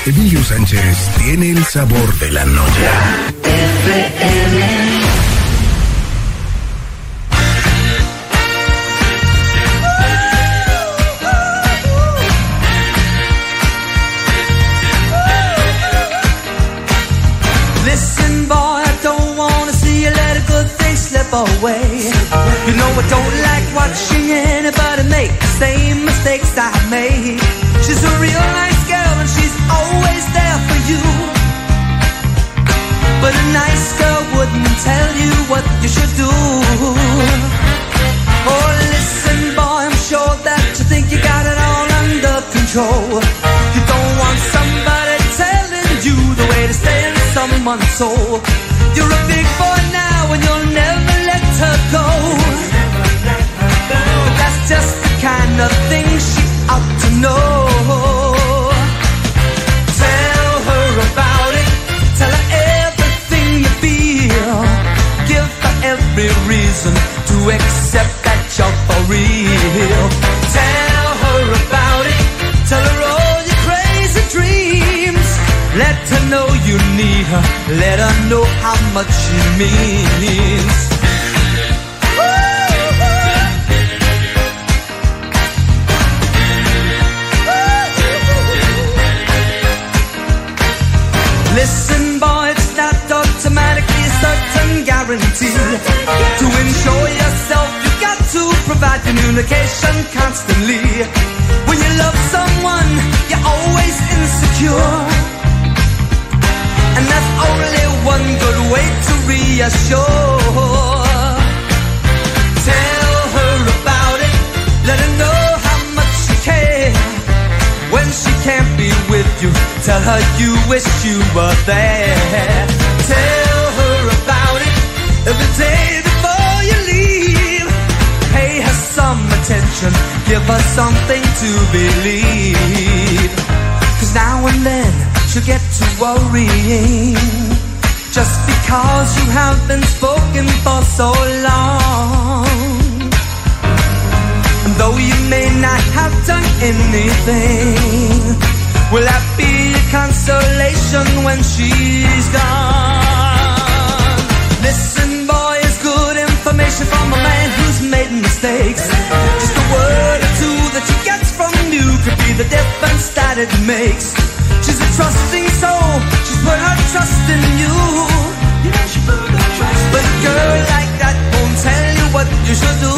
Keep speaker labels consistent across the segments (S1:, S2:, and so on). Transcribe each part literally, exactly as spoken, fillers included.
S1: Emilio Sánchez tiene el sabor de la noche. F M.
S2: Listen, boy, I don't wanna see you let a good thing slip away. You know I don't like watching anybody make the same mistakes I made. She's a real nice girl and she's always there for you. But a nice girl wouldn't tell you what you should do. Oh, listen, boy, I'm sure that you think you got it all under control. You don't want somebody telling you the way to stay in someone's soul. You're a big boy now and you'll never let her go. But that's just the kind of thing she ought to know. Tell her about it. Tell her everything you feel. Give her every reason to accept that you're for real. Tell her about it. Tell her all your crazy dreams. Let her know you need her. Let her know how much she means. Listen, boy, it's not automatically a certain guarantee. To ensure yourself, you've got to provide communication constantly. When you love someone, you're always insecure. And there's only one good way to reassure. Tell her about it. Let her know how much you care. When she can't be with you, tell her you wish you were there. Tell her about it every day before you leave. Pay her some attention, give her something to believe. Cause now and then she'll get to worrying, just because you have been spoken for so long. And though you may not have done anything, will that be a consolation when she's gone? Listen, boy, it's good information from a man who's made mistakes. Just a word or two that she gets from you could be the difference that it makes. She's a trusting soul, she's put her trust in you. You know she put her trust in you. But a girl like that won't tell you what you should do.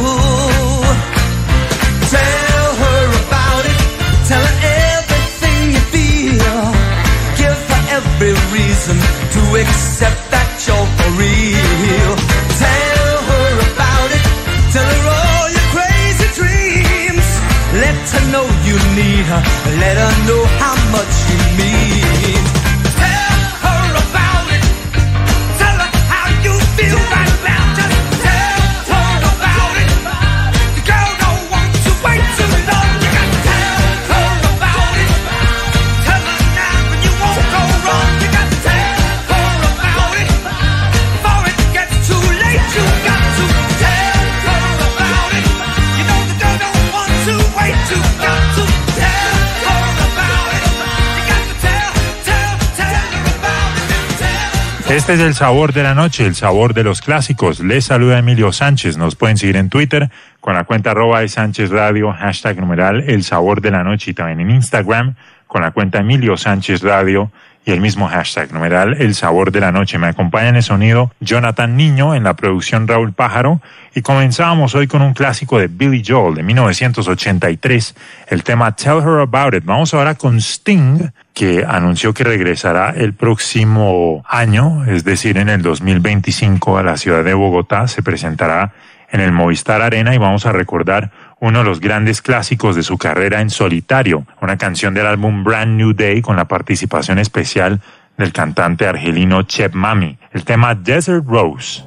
S2: Tell her about it, tell her everything you feel. Give her every reason to accept that you're for real. Tell her about it, tell her all your crazy dreams. Let her know you need her, let her know how much you mean. Tell her about it, tell her how you feel right now. Just tell her about it. The girl don't want to wait too long. You got to tell her about it. Tell her now and you won't go wrong. You got to tell her about it before it gets too late. You got to tell her about it. You know the girl don't want to wait. You got to tell her about it. You got to tell, tell, tell her about it. Tell.
S3: Este es el sabor de la noche, el sabor de los clásicos. Les saluda Emilio Sánchez. Nos pueden seguir en Twitter con la cuenta arroba de Sánchez Radio, hashtag numeral el sabor de la noche, y también en Instagram con la cuenta Emilio Sánchez Radio y el mismo hashtag numeral el sabor de la noche. Me acompaña en el sonido Jonathan Niño, en la producción Raúl Pájaro, y comenzábamos hoy con un clásico de Billy Joel de mil novecientos ochenta y tres, el tema Tell Her About It. Vamos ahora con Sting, que anunció que regresará el próximo año, es decir, en el dos mil veinticinco a la ciudad de Bogotá. Se presentará en el Movistar Arena y vamos a recordar uno de los grandes clásicos de su carrera en solitario, una canción del álbum Brand New Day con la participación especial del cantante argelino Cheb Mami, el tema Desert Rose.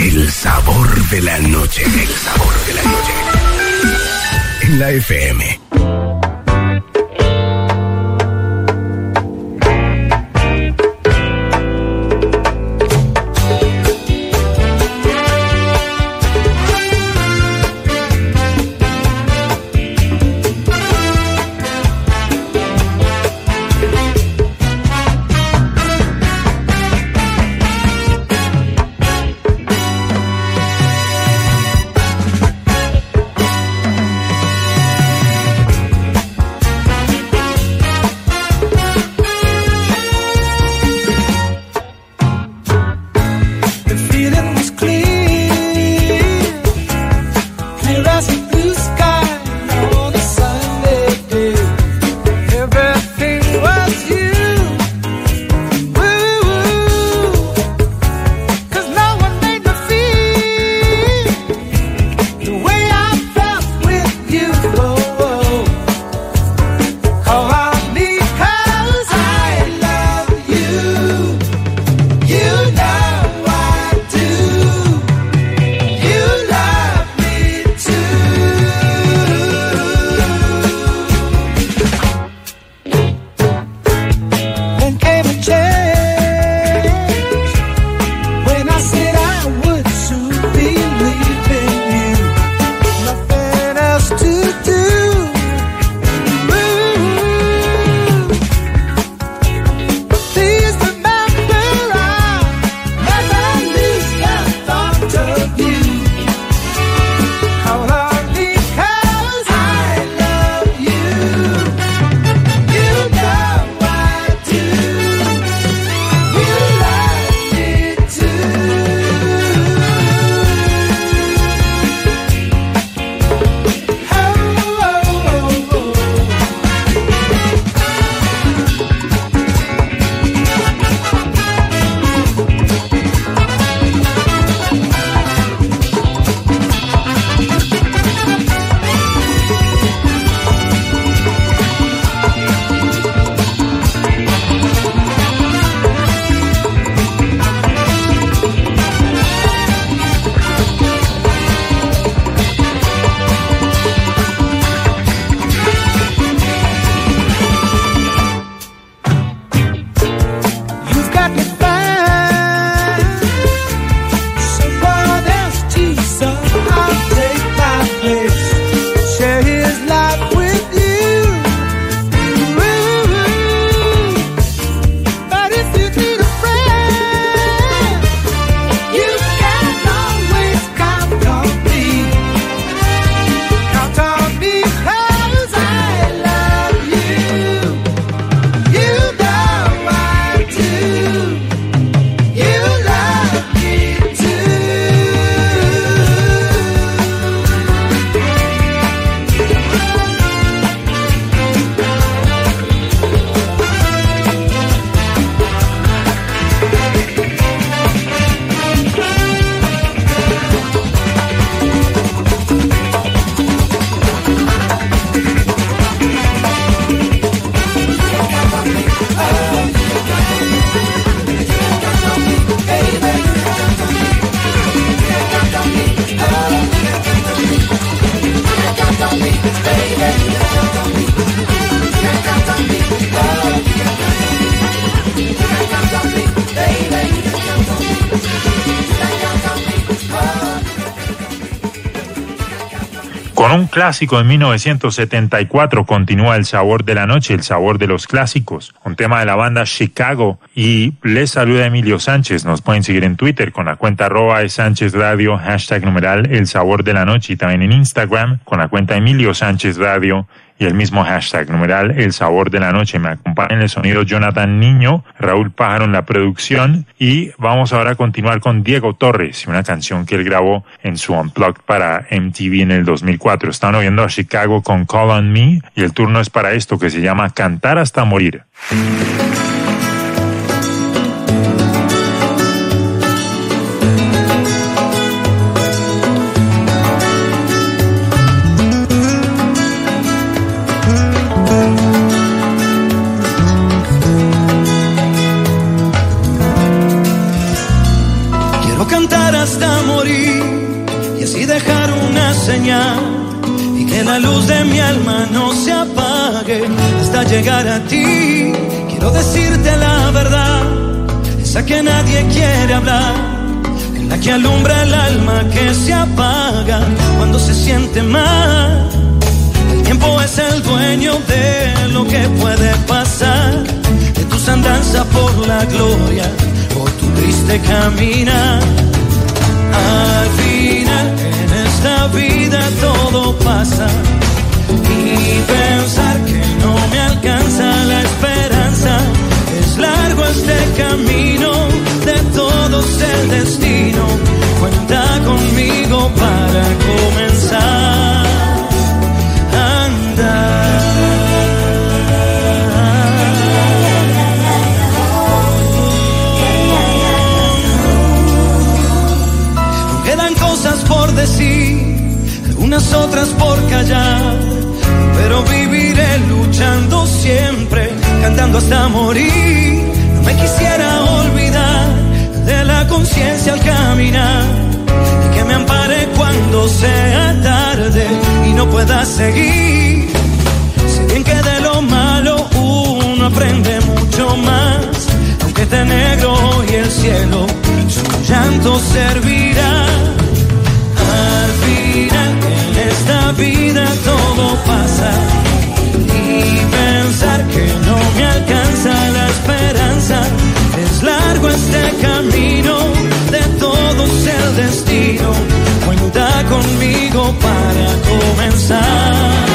S1: El sabor de la noche. El sabor de la noche. En la F M.
S3: Con un clásico de mil novecientos setenta y cuatro continúa el sabor de la noche, el sabor de los clásicos. Un tema de la banda Chicago. Y les saluda Emilio Sánchez. Nos pueden seguir en Twitter con la cuenta arroba de Sánchez Radio, hashtag numeral el sabor de la noche. Y también en Instagram con la cuenta Emilio Sánchez Radio y el mismo hashtag numeral el sabor de la noche. Me acompaña en el sonido Jonathan Niño, Raúl Pájaro en la producción, y vamos ahora a continuar con Diego Torres, una canción que él grabó en su Unplugged para M T V en el dos mil cuatro. Están oyendo a Chicago con Call on Me y el turno es para esto que se llama Cantar hasta morir.
S2: hasta morir y así dejar una señal y que la luz de mi alma no se apague hasta llegar a ti. Quiero decirte la verdad, esa que nadie quiere hablar, en la que alumbra el alma que se apaga cuando se siente mal. El tiempo es el dueño de lo que puede pasar, de tus andanzas por la gloria, por tu triste caminar. Al final en esta vida todo pasa y pensar que no me alcanza la esperanza. Es largo este camino, de todos el destino. Cuenta conmigo para comenzar a andar. No quedan cosas por decir, algunas otras por callar, pero viviré luchando siempre, cantando hasta morir. No me quisiera olvidar de la conciencia al caminar, y que me ampare cuando sea tarde y no pueda seguir. Sé bien que de lo malo uno aprende mucho más, aunque esté negro hoy el cielo, su llanto servirá. Al final en esta vida todo pasa y pensar que no me alcanza la esperanza. Es largo este camino, de todos el destino. Cuenta conmigo para comenzar.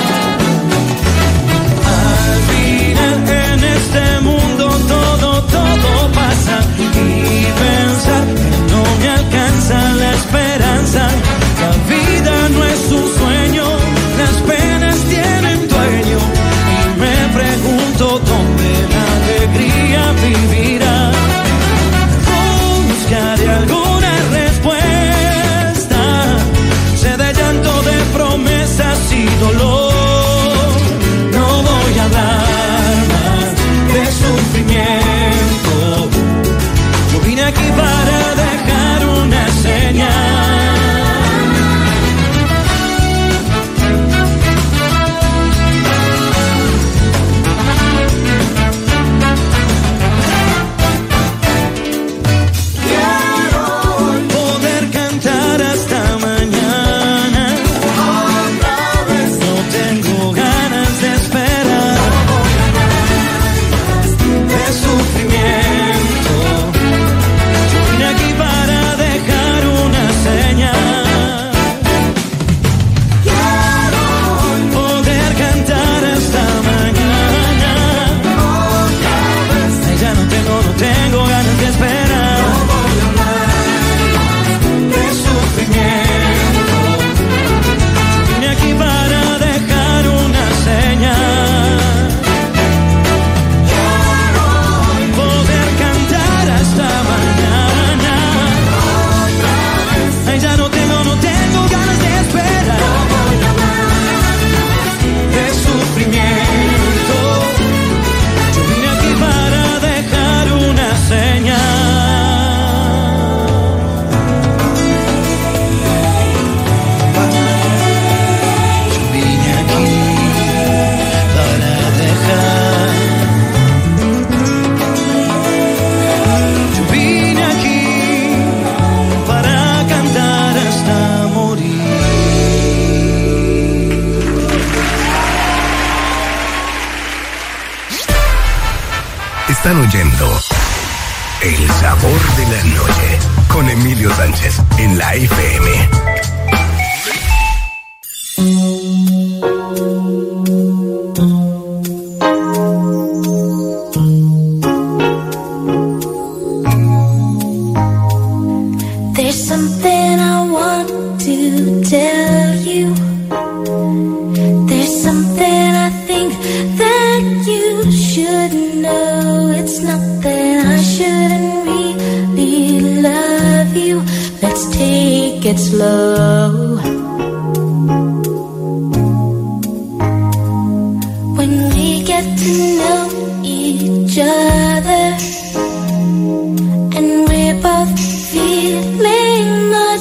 S2: Al final en este mundo todo, todo pasa y pensar que no me alcanza la esperanza. La vida no es un sueño, las penas tienen dueño, y me pregunto dónde la alegría vivirá. Buscaré alguna respuesta, sé de llanto, de promesas y dolor. No voy a hablar más de sufrimiento, yo vine aquí para dejar una señal.
S1: Están oyendo El Sabor de la Noche con Emilio Sánchez en la F M.
S4: Feeling much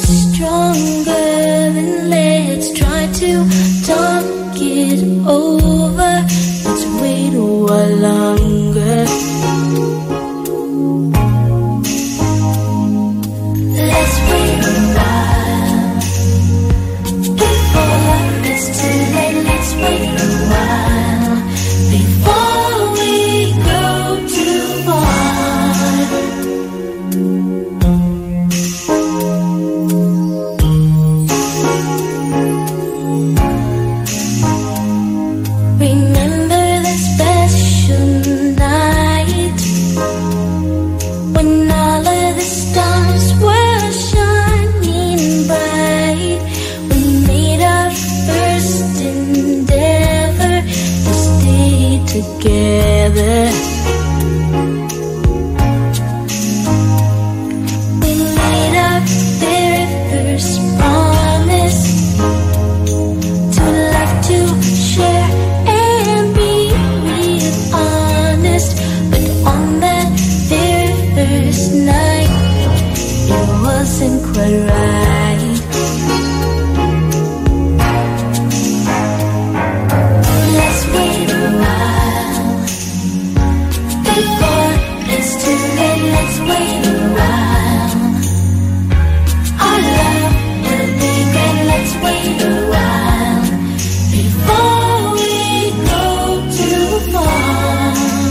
S4: first night, it wasn't quite right. Let's wait a while before it's too late. Let's wait a while. Our love will be great. Let's wait a while before we go too far.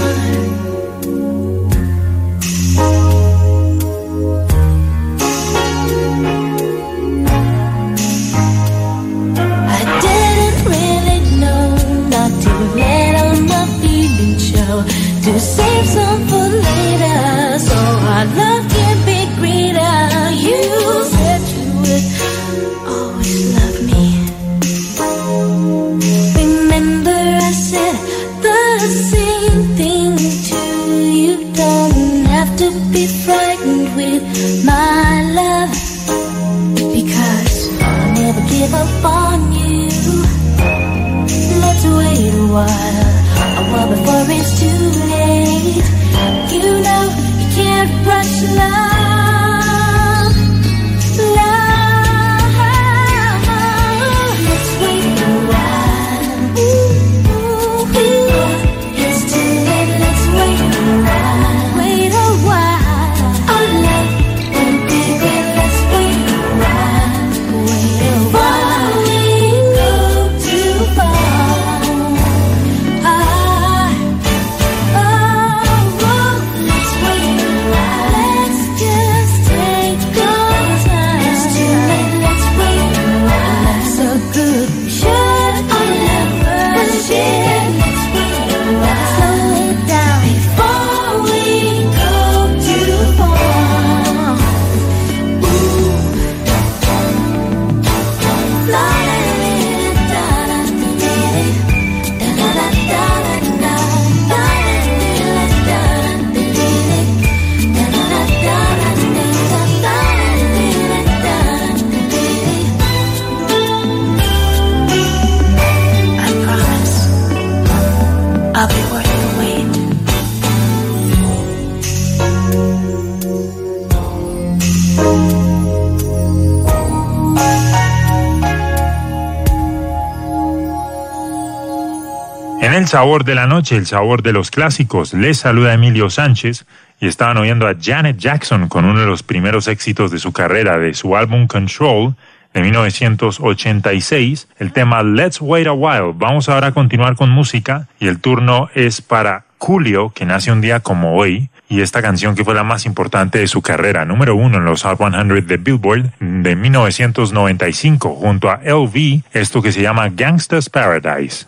S4: I didn't really know not to let all my feelings show, to save some for later, so our love can be greater. You said you would always love me. Remember I said the same thing to you. Don't have to be frightened with my love, because I'll never give up on you. Let's wait a while, a while before it's too late. You know you can't rush love, love. Let's wait a while. Before it's too late, let's wait a while. Wait a while. Our love won't be great. Let's wait a while. Wait a while. We go too far. Ah, oh, oh, let's wait a while. Let's just take our time. It's too late. Let's wait a while. So good. We should never share. Let's wait a while. Slow it down before we go too far. Ooh. La la la da da da da da da da da I promise I'll be worth the wait.
S3: En el sabor de la noche, el sabor de los clásicos, les saluda Emilio Sánchez y estaban oyendo a Janet Jackson con uno de los primeros éxitos de su carrera, de su álbum Control de mil novecientos ochenta y seis, el tema Let's Wait a While. Vamos ahora a continuar con música y el turno es para Julio, que nace un día como hoy, y esta canción que fue la más importante de su carrera, número uno en los Hot cien de Billboard de mil novecientos noventa y cinco, junto a L V, esto que se llama Gangsta's Paradise.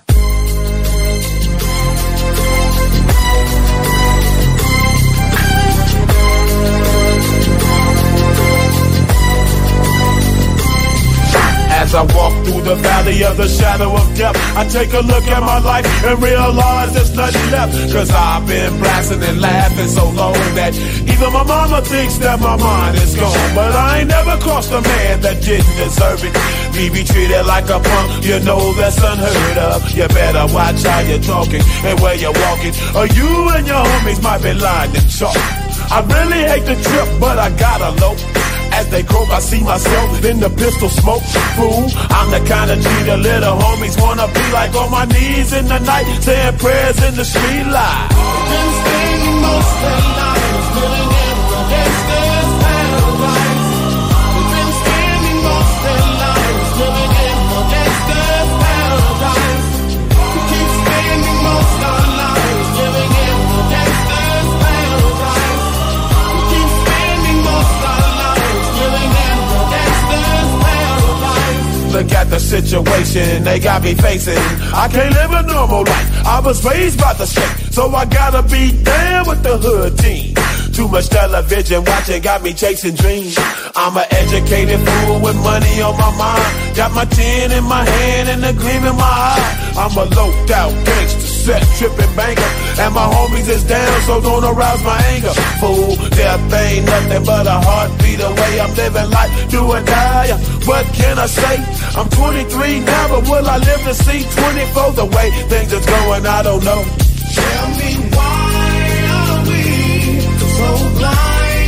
S5: As I walk through the valley of the shadow of death, I take a look at my life and realize there's nothing left. Cause I've been blasting and laughing so long that even my mama thinks that my mind is gone. But I ain't never crossed a man that didn't deserve it. Me be treated like a punk, you know that's unheard of. You better watch how you're talking and where you're walking, or you and your homies might be lying to chalk. I really hate the trip, but I gotta low. As they croak, I see myself in the pistol smoke. Fool, I'm the kind of G the little homies wanna be like, on my knees in the night, saying prayers in the street light. Been spending most of their lives living in the gangster's paradise. We've been spending most of their lives living in the gangster's paradise. We keep spending most of our lives living in the gangster's paradise. We keep spending most of our lives living in the gangster's paradise. Look at the situation they got me facing. I can't live a normal life. I was raised by the state, so I gotta be down with the hood team. Too much television watching got me chasing dreams. I'm an educated fool with money on my mind. Got my tin in my hand and a gleam in my eye. I'm a loped out gangster, set tripping banker, and my homies is down, so don't arouse my anger. Fool, death ain't nothing but a heartbeat away. I'm living life, do or die. What can I say? I'm twenty-three now, but will I live to see twenty-four? The way things is going, I don't know. Tell me why are we so blind?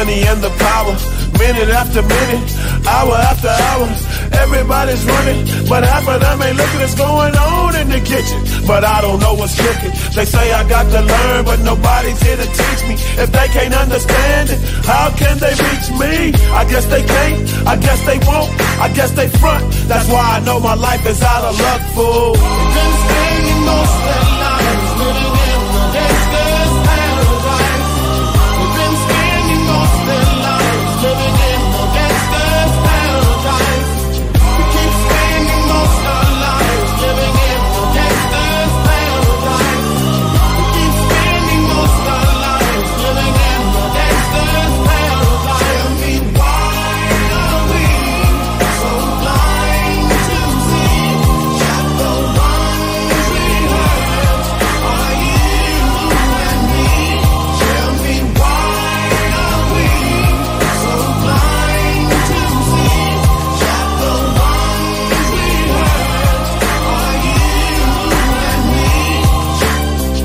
S5: money and the power. Minute after minute, hour after hour, everybody's running, but half of them ain't looking what's going on in the kitchen. But I don't know what's cooking. They say I got to learn, but nobody's here to teach me. If they can't understand it, how can they reach me? I guess they can't, I guess they won't, I guess they front. That's why I know my life is out of luck, fool. They've been spending most of their lives living in the gangster's paradise. They've been spending most of their lives living in the gangster's paradise. We keep spending most of our lives living in the gangster's paradise. We keep spending most of our lives living in the gangster's paradise. Tell me why are we so blind to see that the ones we hurt are you and me? Tell me why are we so blind to see that the ones we hurt are you and me?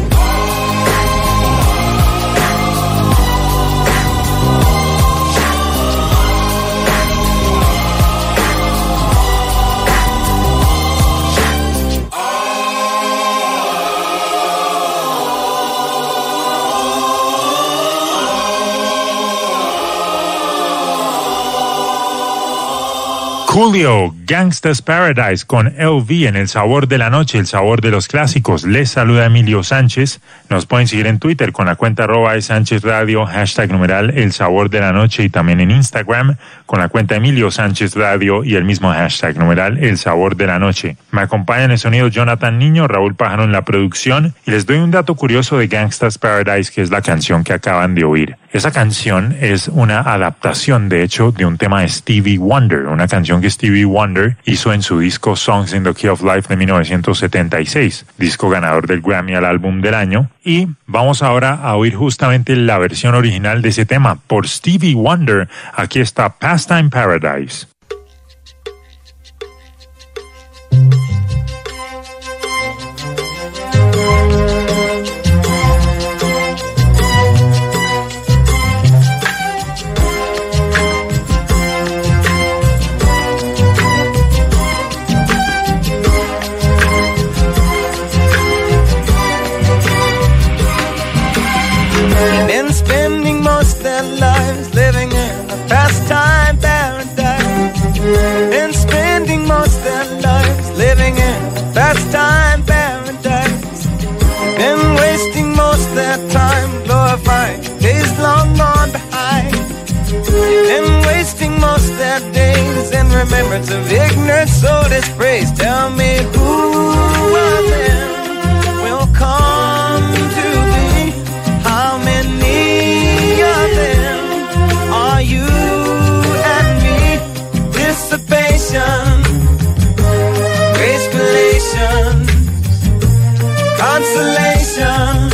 S3: Coolio, Gangsta's Paradise con L V en El Sabor de la Noche, el sabor de los clásicos. Les saluda Emilio Sánchez. Nos pueden seguir en Twitter con la cuenta arroba de Sánchez Radio, hashtag numeral El Sabor de la Noche, y también en Instagram con la cuenta Emilio Sánchez Radio y el mismo hashtag numeral El Sabor de la Noche. Me acompaña en el sonido Jonathan Niño, Raúl Pájaro en la producción, y les doy un dato curioso de Gangsta's Paradise, que es la canción que acaban de oír. Esa canción es una adaptación, de hecho, de un tema de Stevie Wonder, una canción que Stevie Wonder hizo en su disco Songs in the Key of Life de mil novecientos setenta y seis, disco ganador del Grammy al álbum del año. Y vamos ahora a oír justamente la versión original de ese tema por Stevie Wonder. Aquí está Pastime Paradise.
S2: Been spending most their lives living in a pastime paradise. Been spending most their lives living in a pastime paradise. Been wasting most their time glorifying days long gone behind. Been wasting most their days in remembrance of ignorance, so dispraise. Tell me who of them will come to thee? How many of them are you and me? Dissipation, gracefulation, consolation,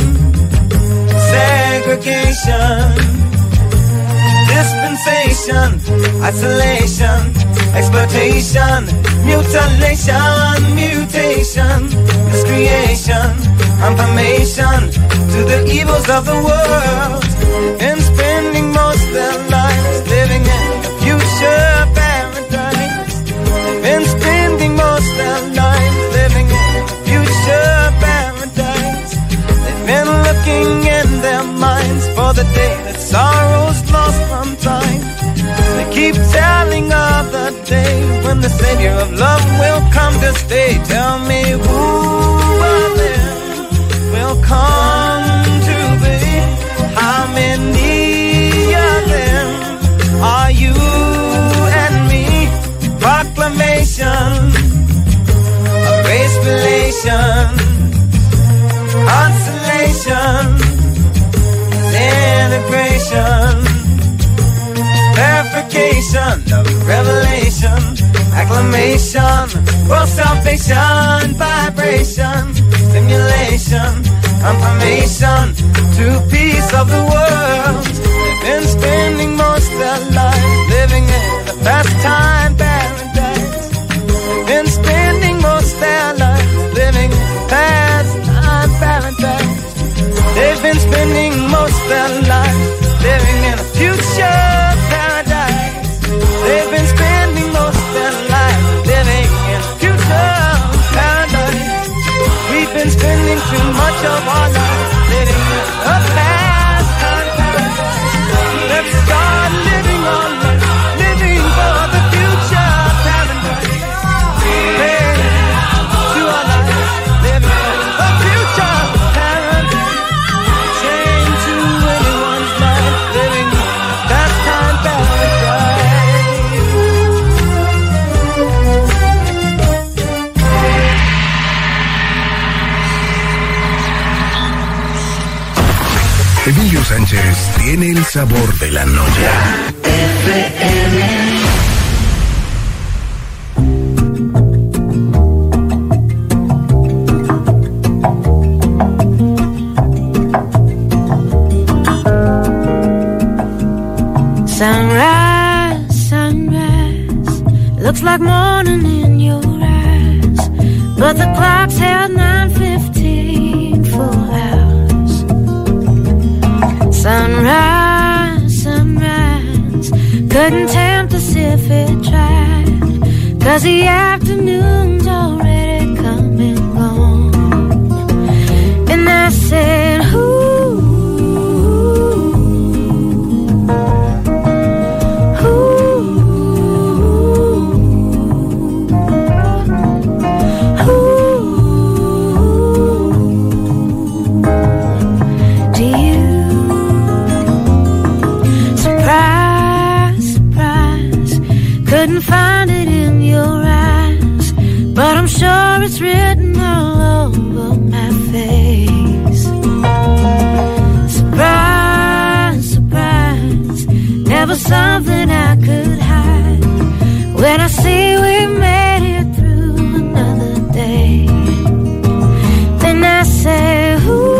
S2: segregation, dispensation, isolation, exploitation, mutilation, mutation, miscreation, confirmation to the evils of the world. And spending most their lives living in a future paradise. And spending most their lives living in a future paradise. They've been looking in their minds for the day that sorrow's lost from time. They keep telling of the day when the Savior of love will come to stay. Tell me who of them will come to thee? How many of them are you and me? Proclamation, race relation, consolation, integration, verification of revelation, acclamation, world salvation, vibration, stimulation, confirmation to peace of the world. They've been spending most their lives living in a pastime paradise. They've been spending most their lives living in a pastime paradise. They've been spending most their lives living in a future much of our life living a pastime paradise. Let's start living our life, living for the future. Time and place, hey, to our life, living for the future. Paradise, chain to anyone's life, living pastime paradise.
S1: Emilio Sánchez tiene el sabor de la noche.
S4: Sunrise, sunrise, looks like morning in your eyes, but the clock's held nine fifteen full hours. Sunrise, sunrise, couldn't tempt us if it tried, 'cause the afternoon's already come and gone. And I said, ooh, couldn't find it in your eyes, but I'm sure it's written all over my face. Surprise, surprise, never something I could hide. When I see we made it through another day, then I say, ooh,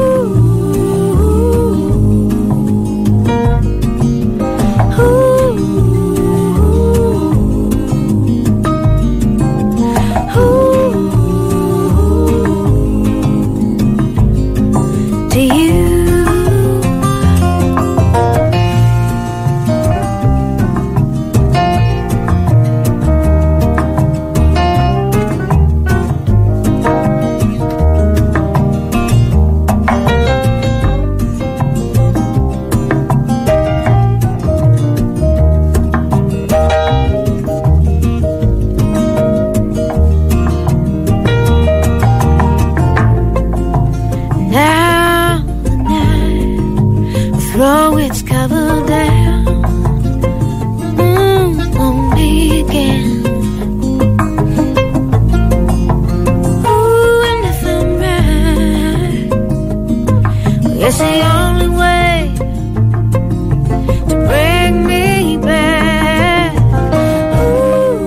S4: throw its cover down, mm, on me again. Ooh, and if I'm right, it's the only way to bring me back. Ooh,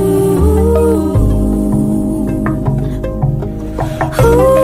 S4: ooh.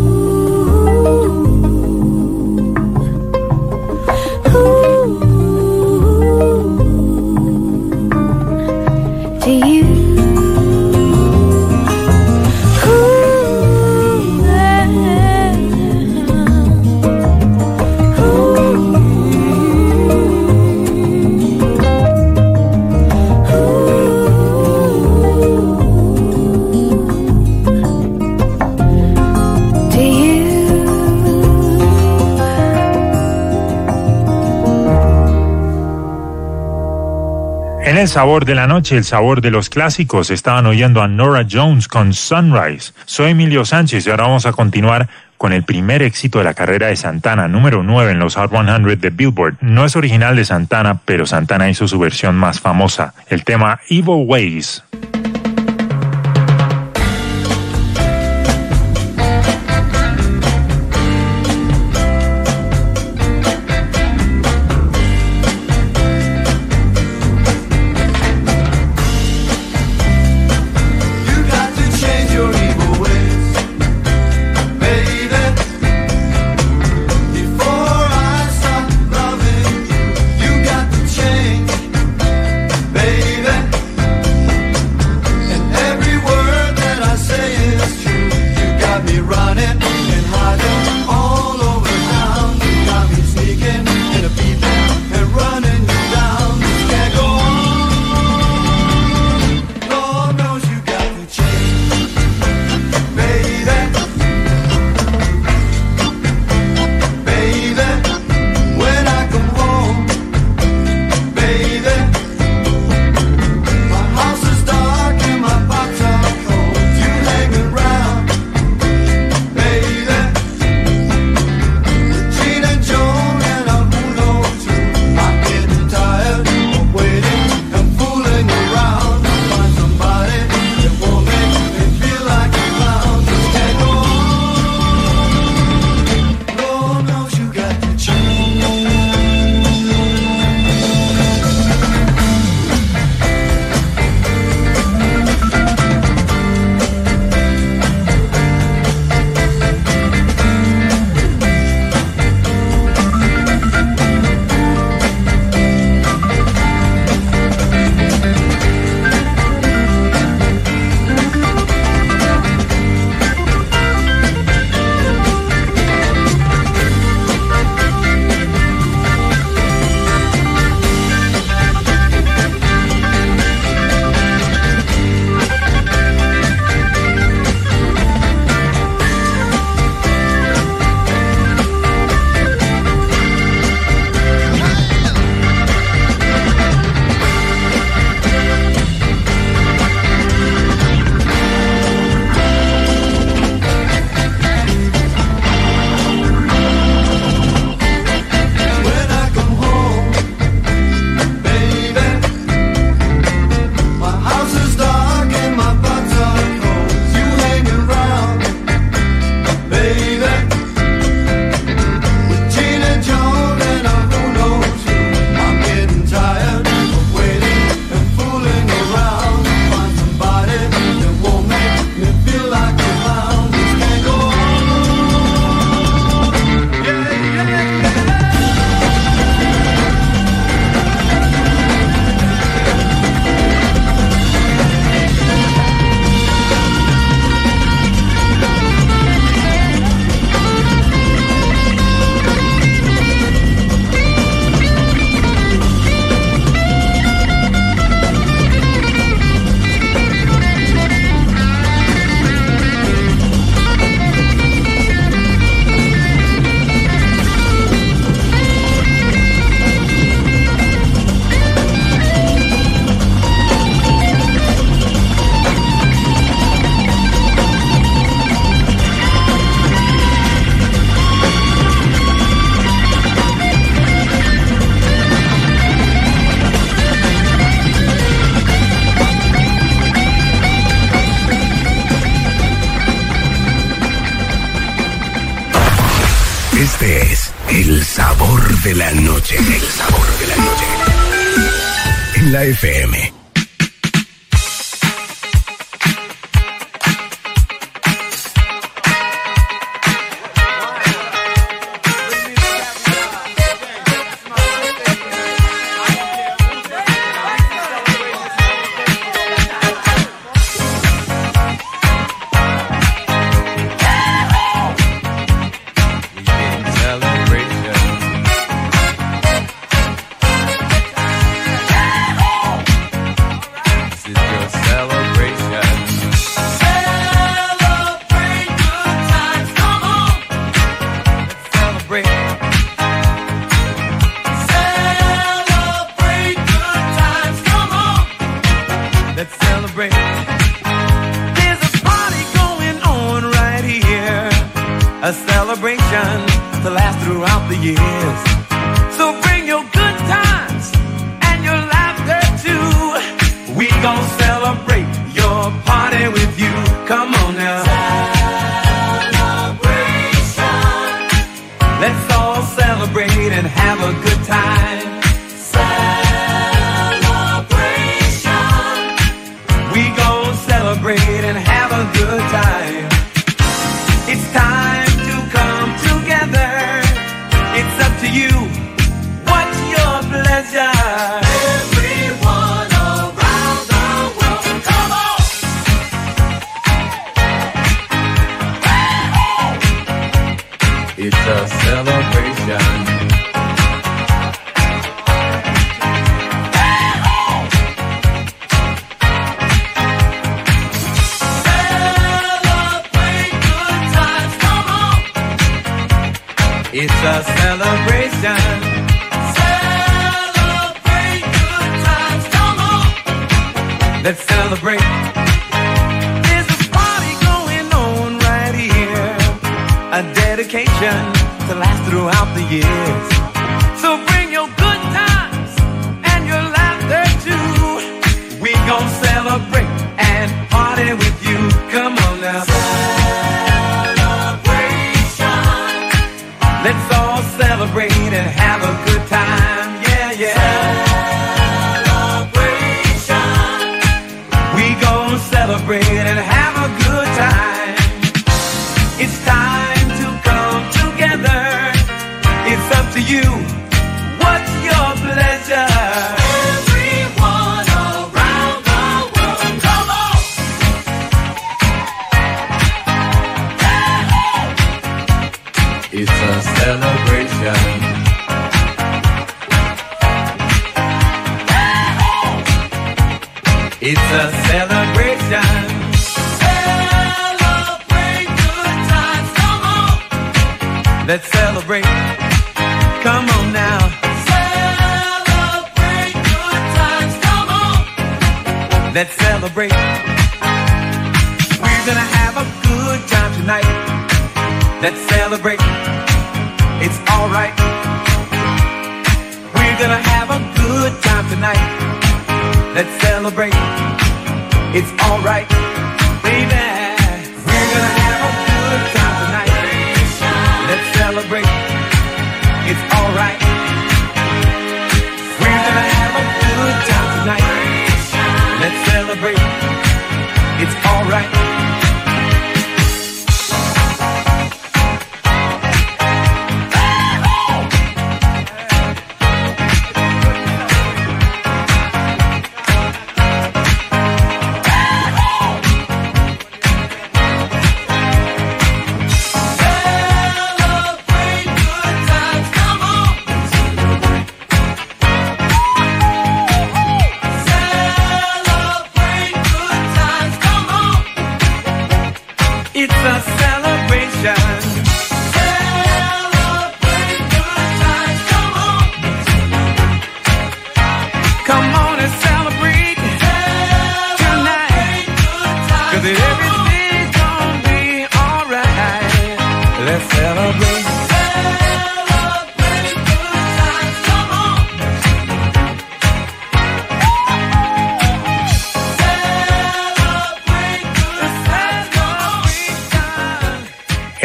S3: En el sabor de la noche, el sabor de los clásicos, estaban oyendo a Norah Jones con Sunrise. Soy Emilio Sánchez y ahora vamos a continuar con el primer éxito de la carrera de Santana, número nueve en los Hot cien de Billboard. No es original de Santana, pero Santana hizo su versión más famosa, el tema Evil Ways.
S2: Baby,
S1: Este es el sabor de la noche. El sabor de la noche. En la F M.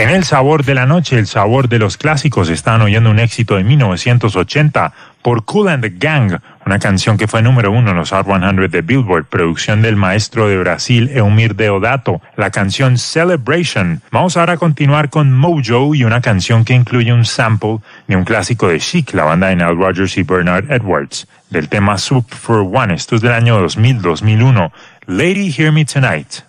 S3: En El Sabor de la Noche, el sabor de los clásicos, están oyendo un éxito de mil novecientos ochenta por Kool and the Gang, una canción que fue número uno en los Hot cien de Billboard, producción del maestro de Brasil Eumir Deodato, la canción Celebration. Vamos ahora a continuar con Mojo y una canción que incluye un sample de un clásico de Chic, la banda de Nile Rodgers y Bernard Edwards, del tema Soup for One. Esto es del año dos mil dos mil uno. Lady, Hear Me Tonight.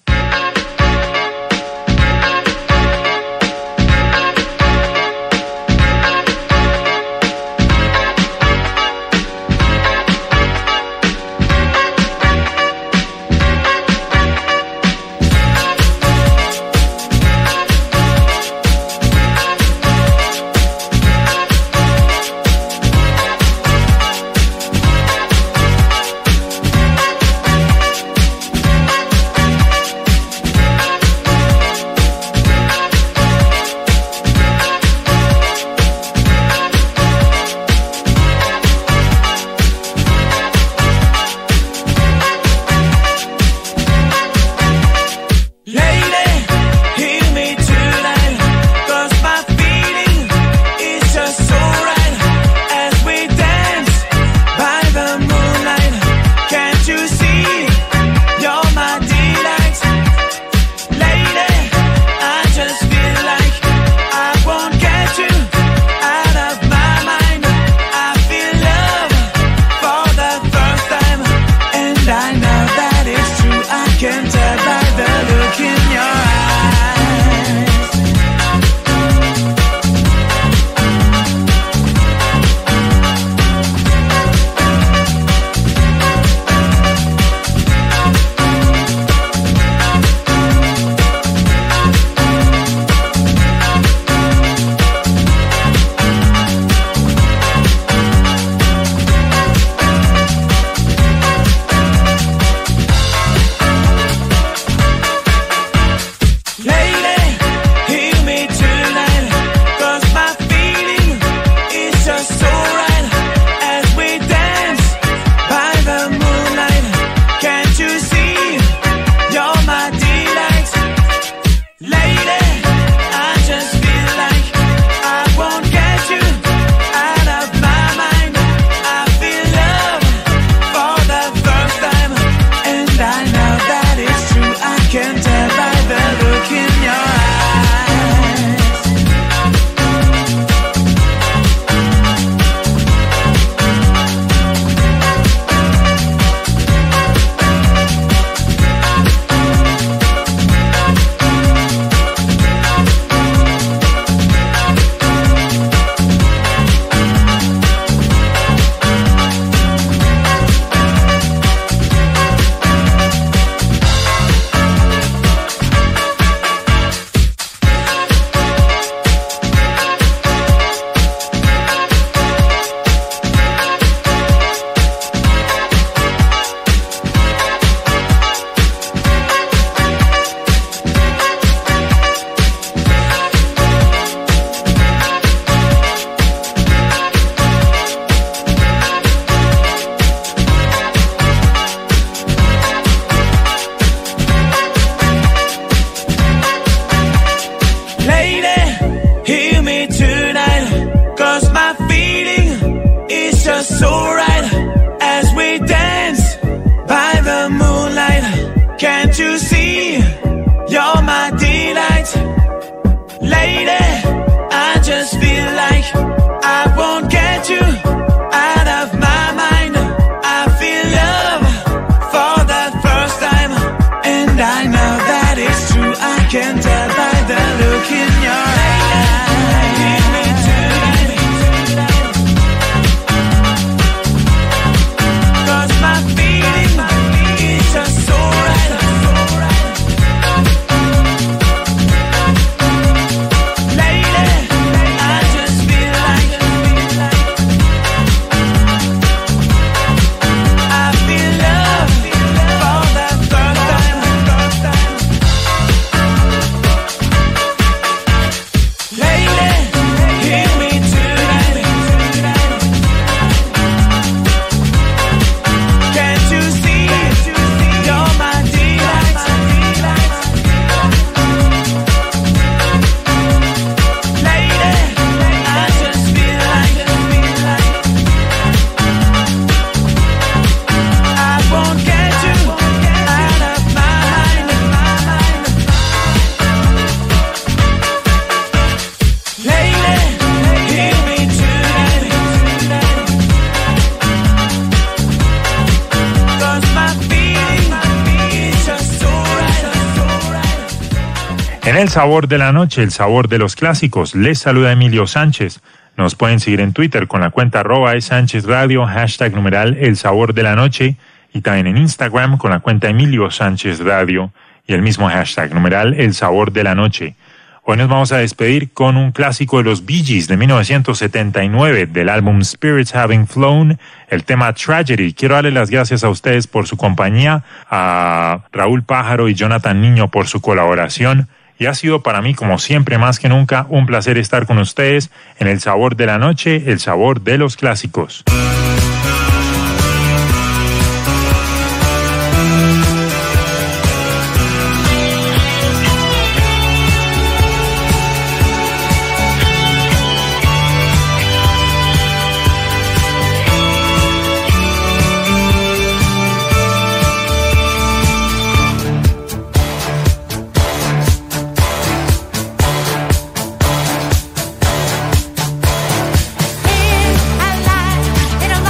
S2: Lady
S3: En el sabor de la noche, el sabor de los clásicos, les saluda Emilio Sánchez. Nos pueden seguir en Twitter con la cuenta arroba Sánchez Radio, hashtag numeral el sabor de la noche, y también en Instagram con la cuenta Emilio Sánchez Radio y el mismo hashtag numeral el sabor de la noche. Hoy nos vamos a despedir con un clásico de los Bee Gees de mil novecientos setenta y nueve del álbum Spirits Having Flown, el tema Tragedy. Quiero darle las gracias a ustedes por su compañía, a Raúl Pájaro y Jonathan Niño por su colaboración. Y ha sido para mí, como siempre, más que nunca, un placer estar con ustedes en el sabor de la noche, el sabor de los clásicos.
S4: In a life, in a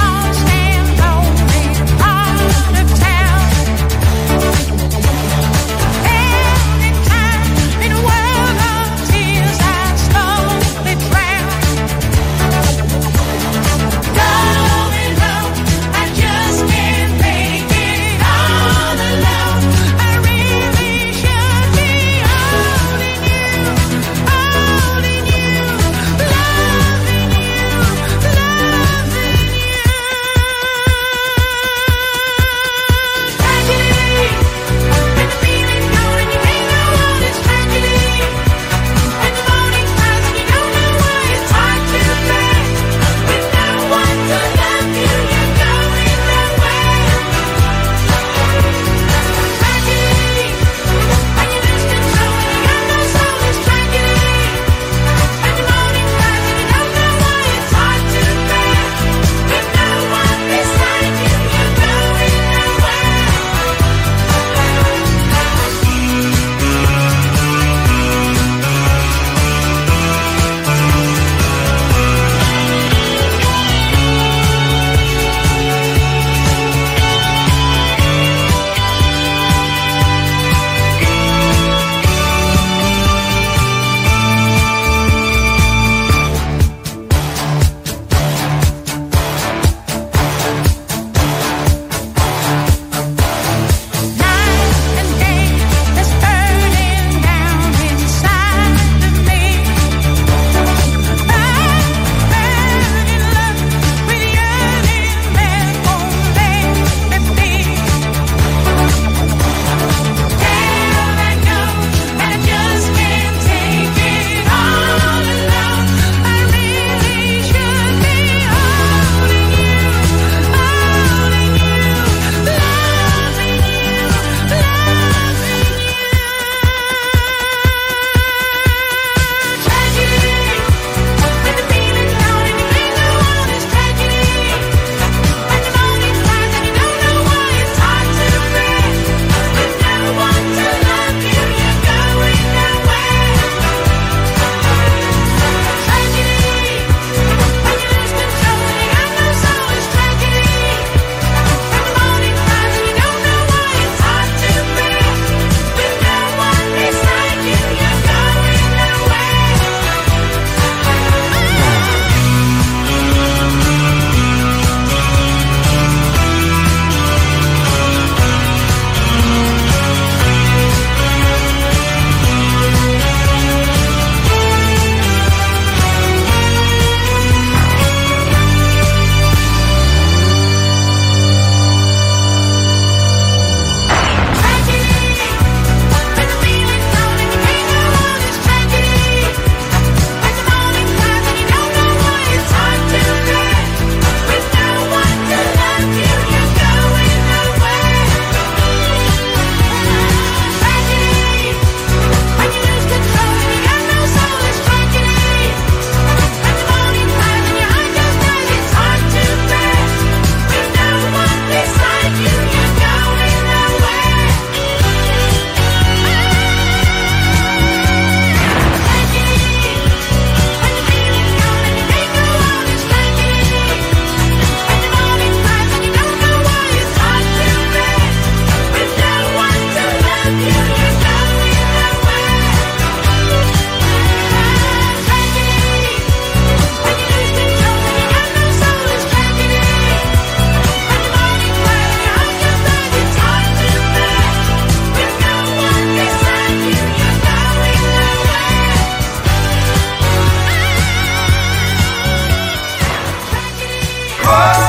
S2: was.